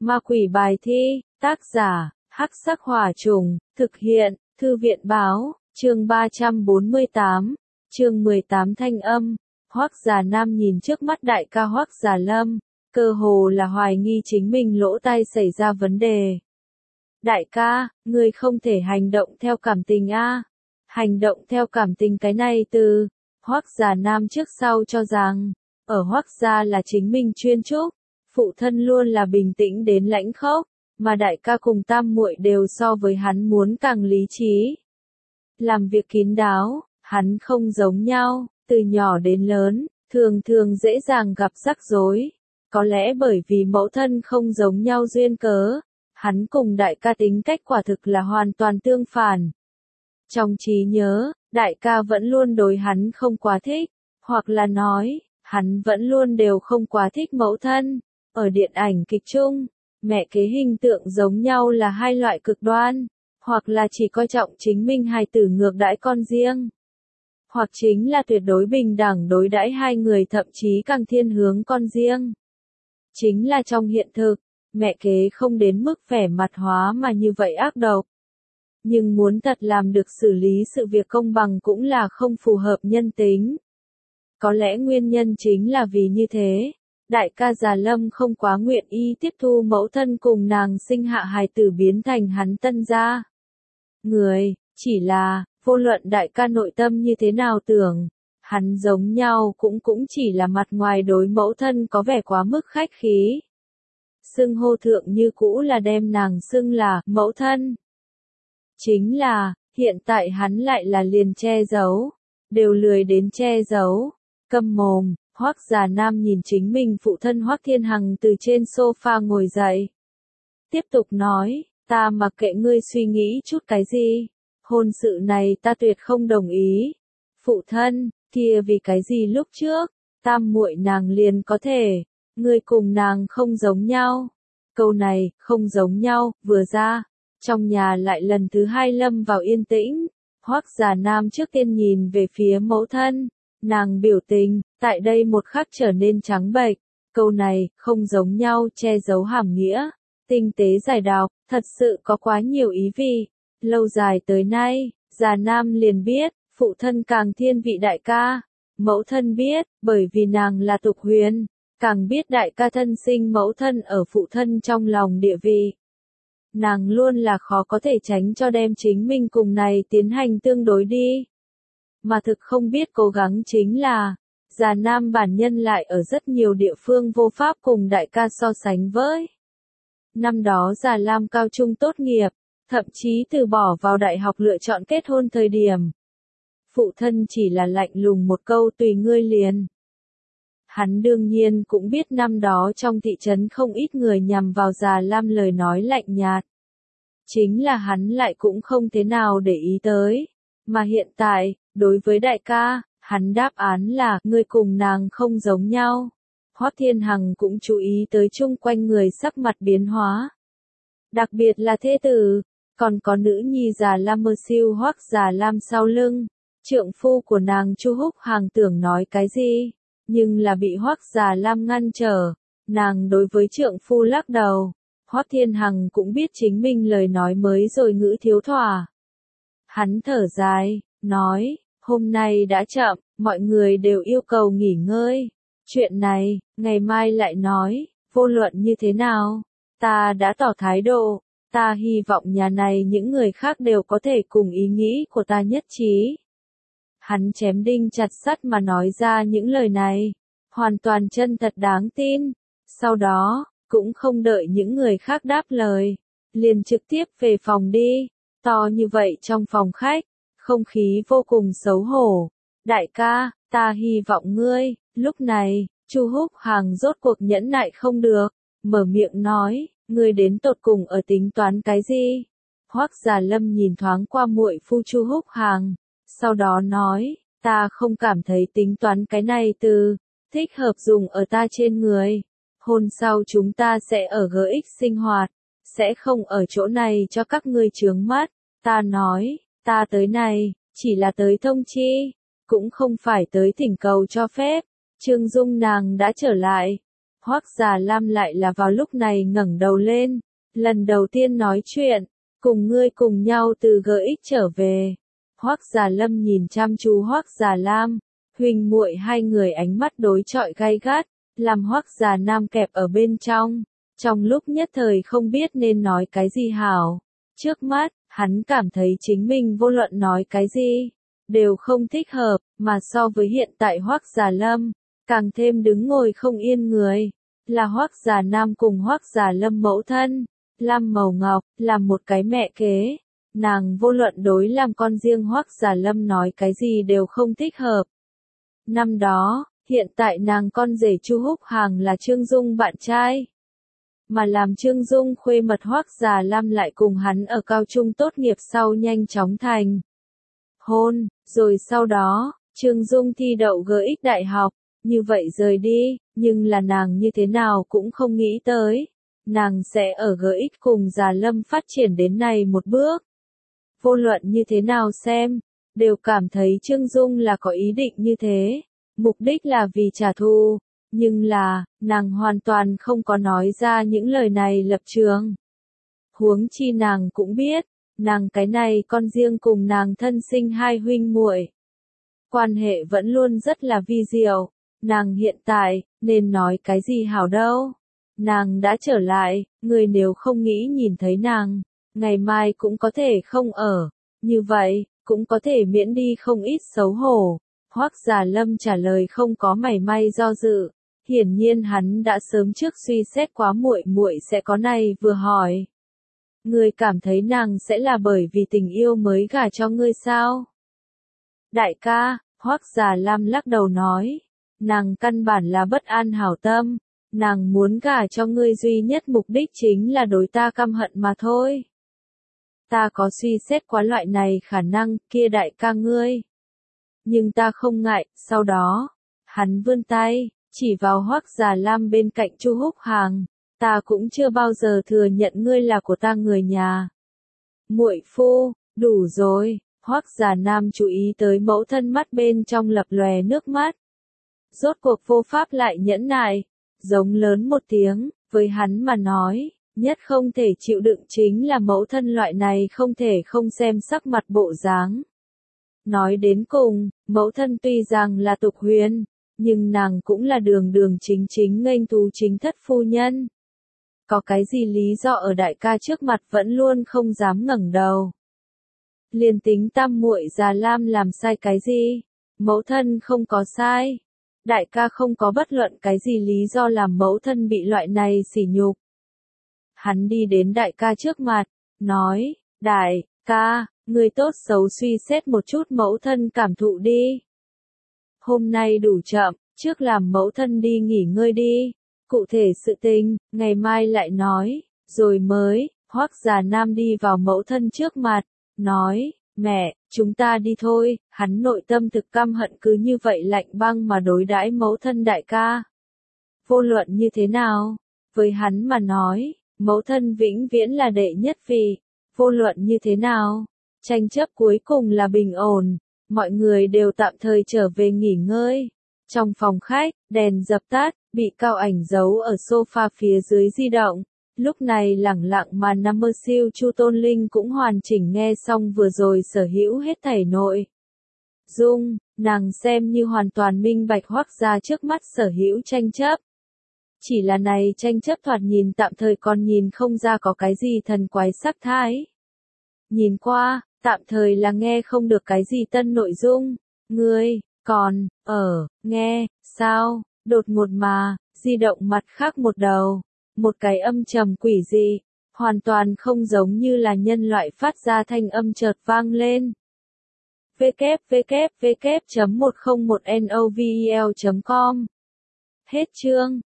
Ma quỷ bài thi, tác giả, Hắc Sắc Hỏa Trùng, thực hiện, Thư viện báo, chương 348, chương 18 thanh âm. Hoắc Già Nam nhìn trước mắt đại ca Hoắc Già Lâm, cơ hồ là hoài nghi chính mình lỗ tai xảy ra vấn đề. Đại ca, ngươi không thể hành động theo cảm tình a. Hành động theo cảm tình cái này từ Hoắc Già Nam trước sau cho rằng, ở Hoắc gia là chính mình chuyên trúc, phụ thân luôn là bình tĩnh đến lãnh khốc, mà đại ca cùng tam muội đều so với hắn muốn càng lý trí. Làm việc kín đáo, hắn không giống nhau, từ nhỏ đến lớn, thường thường dễ dàng gặp rắc rối. Có lẽ bởi vì mẫu thân không giống nhau duyên cớ, hắn cùng đại ca tính cách quả thực là hoàn toàn tương phản. Trong trí nhớ, đại ca vẫn luôn đối hắn không quá thích, hoặc là nói, hắn vẫn luôn đều không quá thích mẫu thân. Ở điện ảnh kịch chung, mẹ kế hình tượng giống nhau là hai loại cực đoan, hoặc là chỉ coi trọng chính mình hài tử ngược đãi con riêng, hoặc chính là tuyệt đối bình đẳng đối đãi hai người, thậm chí càng thiên hướng con riêng. Chính là trong hiện thực, mẹ kế không đến mức vẻ mặt hóa mà như vậy ác độc. Nhưng muốn thật làm được xử lý sự việc công bằng cũng là không phù hợp nhân tính. Có lẽ nguyên nhân chính là vì như thế, đại ca Già Lâm không quá nguyện ý tiếp thu mẫu thân cùng nàng sinh hạ hài tử biến thành hắn tân gia người, chỉ là, vô luận đại ca nội tâm như thế nào tưởng, hắn giống nhau cũng chỉ là mặt ngoài đối mẫu thân có vẻ quá mức khách khí. Xưng hô thượng như cũ là đem nàng xưng là mẫu thân. Chính là, hiện tại hắn lại là liền che giấu, đều lười đến che giấu, câm mồm. Hoắc Già Nam nhìn chính mình phụ thân Hoắc Thiên Hằng từ trên sofa ngồi dậy. Tiếp tục nói, ta mặc kệ ngươi suy nghĩ chút cái gì, hôn sự này ta tuyệt không đồng ý. Phụ thân, kia vì cái gì lúc trước, tam muội nàng liền có thể, ngươi cùng nàng không giống nhau. Câu này, không giống nhau, vừa ra, trong nhà lại lần thứ hai lâm vào yên tĩnh. Hoắc Già Nam trước tiên nhìn về phía mẫu thân. Nàng biểu tình, tại đây một khắc trở nên trắng bệch. Câu này, không giống nhau, che giấu hàm nghĩa. Tinh tế giải đọc, thật sự có quá nhiều ý vị. Lâu dài tới nay, Già Nam liền biết, phụ thân càng thiên vị đại ca. Mẫu thân biết, bởi vì nàng là Tục Huyền, càng biết đại ca thân sinh mẫu thân ở phụ thân trong lòng địa vị. Nàng luôn là khó có thể tránh cho đem chính mình cùng này tiến hành tương đối đi. Mà thực không biết cố gắng chính là, Già Nam bản nhân lại ở rất nhiều địa phương vô pháp cùng đại ca so sánh với. Năm đó Già Lam cao trung tốt nghiệp, thậm chí từ bỏ vào đại học lựa chọn kết hôn thời điểm. Phụ thân chỉ là lạnh lùng một câu tùy ngươi liền. Hắn đương nhiên cũng biết năm đó trong thị trấn không ít người nhằm vào Già Lam lời nói lạnh nhạt. Chính là hắn lại cũng không thế nào để ý tới. Mà hiện tại, đối với đại ca, hắn đáp án là, ngươi cùng nàng không giống nhau. Hoắc Thiên Hằng cũng chú ý tới chung quanh người sắc mặt biến hóa. Đặc biệt là thê tử, còn có nữ nhi Già Lam mơ siêu Hoắc Già Lam sau lưng. Trượng phu của nàng Chu Húc Hàng tưởng nói cái gì, nhưng là bị Hoắc Già Lam ngăn trở. Nàng đối với trượng phu lắc đầu. Hoắc Thiên Hằng cũng biết chính mình lời nói mới rồi ngữ thiếu thỏa. Hắn thở dài, nói, hôm nay đã chậm, mọi người đều yêu cầu nghỉ ngơi. Chuyện này, ngày mai lại nói, vô luận như thế nào, ta đã tỏ thái độ, ta hy vọng nhà này những người khác đều có thể cùng ý nghĩ của ta nhất trí. Hắn chém đinh chặt sắt mà nói ra những lời này, hoàn toàn chân thật đáng tin. Sau đó, cũng không đợi những người khác đáp lời, liền trực tiếp về phòng đi. To như vậy trong phòng khách, không khí vô cùng xấu hổ. Đại ca, ta hy vọng ngươi, lúc này, Chu Húc Hàng rốt cuộc nhẫn nại không được, mở miệng nói, ngươi đến tột cùng ở tính toán cái gì? Hoắc Già Lâm nhìn thoáng qua muội phu Chu Húc Hàng, sau đó nói, ta không cảm thấy tính toán cái này từ thích hợp dùng ở ta trên người. Hôn sau chúng ta sẽ ở GX sinh hoạt, sẽ không ở chỗ này cho các ngươi chướng mắt. Ta nói, ta tới này, chỉ là tới thông chi, cũng không phải tới thỉnh cầu cho phép. Trương Dung nàng đã trở lại. Hoắc Già Lam lại là vào lúc này ngẩng đầu lên, lần đầu tiên nói chuyện, cùng ngươi cùng nhau từ GX trở về. Hoắc Già Lâm nhìn chăm chú Hoắc Già Lam, huynh muội hai người ánh mắt đối chọi gay gắt, làm Hoắc Già Nam kẹp ở bên trong lúc nhất thời không biết nên nói cái gì hảo. Trước mắt, hắn cảm thấy chính mình vô luận nói cái gì, đều không thích hợp, mà so với hiện tại Hoắc Già Lâm, càng thêm đứng ngồi không yên người, là Hoắc Già Nam cùng Hoắc Già Lâm mẫu thân, Lam Màu Ngọc, là một cái mẹ kế. Nàng vô luận đối làm con riêng Hoắc Già Lâm nói cái gì đều không thích hợp. Năm đó, hiện tại nàng con rể Chu Húc Hàng là Trương Dung bạn trai. Mà làm Trương Dung khuê mật Hoắc Già Lam lại cùng hắn ở cao trung tốt nghiệp sau nhanh chóng thành hôn, rồi sau đó, Trương Dung thi đậu GX đại học, như vậy rời đi, nhưng là nàng như thế nào cũng không nghĩ tới. Nàng sẽ ở GX cùng Già Lâm phát triển đến này một bước. Vô luận như thế nào xem, đều cảm thấy Trương Dung là có ý định như thế, mục đích là vì trả thù, nhưng là, nàng hoàn toàn không có nói ra những lời này lập trường. Huống chi nàng cũng biết, nàng cái này con riêng cùng nàng thân sinh hai huynh muội, quan hệ vẫn luôn rất là vi diệu, nàng hiện tại, nên nói cái gì hảo đâu. Nàng đã trở lại, người nếu không nghĩ nhìn thấy nàng, ngày mai cũng có thể không ở, như vậy, cũng có thể miễn đi không ít xấu hổ. Hoắc Già Lâm trả lời không có mảy may do dự, hiển nhiên hắn đã sớm trước suy xét quá muội muội sẽ có này vừa hỏi. Ngươi cảm thấy nàng sẽ là bởi vì tình yêu mới gả cho ngươi sao? Đại ca, Hoắc Già Lam lắc đầu nói, nàng căn bản là bất an hảo tâm, nàng muốn gả cho ngươi duy nhất mục đích chính là đối ta căm hận mà thôi. Ta có suy xét quá loại này khả năng, kia đại ca ngươi. Nhưng ta không ngại, sau đó, hắn vươn tay, chỉ vào Hoắc Già Lam bên cạnh Chu Húc Hàng, ta cũng chưa bao giờ thừa nhận ngươi là của ta người nhà. Muội phu, đủ rồi. Hoắc Già Nam chú ý tới mẫu thân mắt bên trong lập lòe nước mắt. Rốt cuộc vô pháp lại nhẫn nại, giống lớn một tiếng, với hắn mà nói, nhất không thể chịu đựng chính là mẫu thân loại này không thể không xem sắc mặt bộ dáng. Nói đến cùng, mẫu thân tuy rằng là tục huyền, nhưng nàng cũng là đường đường chính chính nghênh thú chính thất phu nhân. Có cái gì lý do ở đại ca trước mặt vẫn luôn không dám ngẩng đầu. Liền tính tam muội Già Lam làm sai cái gì, mẫu thân không có sai. Đại ca không có bất luận cái gì lý do làm mẫu thân bị loại này sỉ nhục. Hắn đi đến đại ca trước mặt, nói, đại ca, người tốt xấu suy xét một chút mẫu thân cảm thụ đi. Hôm nay đủ chậm, trước làm mẫu thân đi nghỉ ngơi đi. Cụ thể sự tình, ngày mai lại nói, rồi mới, Hoắc Già Nam đi vào mẫu thân trước mặt, nói, mẹ, chúng ta đi thôi. Hắn nội tâm thực căm hận cứ như vậy lạnh băng mà đối đãi mẫu thân đại ca. Vô luận như thế nào, với hắn mà nói, mẫu thân vĩnh viễn là đệ nhất vị. Vô luận như thế nào, tranh chấp cuối cùng là bình ổn, mọi người đều tạm thời trở về nghỉ ngơi. Trong phòng khách, đèn dập tắt, bị Cao Ảnh giấu ở sofa phía dưới di động. Lúc này lẳng lặng mà nằm mơ siêu Chu Tôn Linh cũng hoàn chỉnh nghe xong vừa rồi sở hữu hết thảy nội dung, nàng xem như hoàn toàn minh bạch Hoắc gia trước mắt sở hữu tranh chấp. Chỉ là này tranh chấp thoạt nhìn tạm thời còn nhìn không ra có cái gì thần quái sắc thái. Nhìn qua, tạm thời là nghe không được cái gì tân nội dung. Ngươi, còn, nghe, sao, đột ngột mà, di động mặt khác một đầu. Một cái âm trầm quỷ dị, hoàn toàn không giống như là nhân loại phát ra thanh âm chợt vang lên. www.101novel.com Hết chương.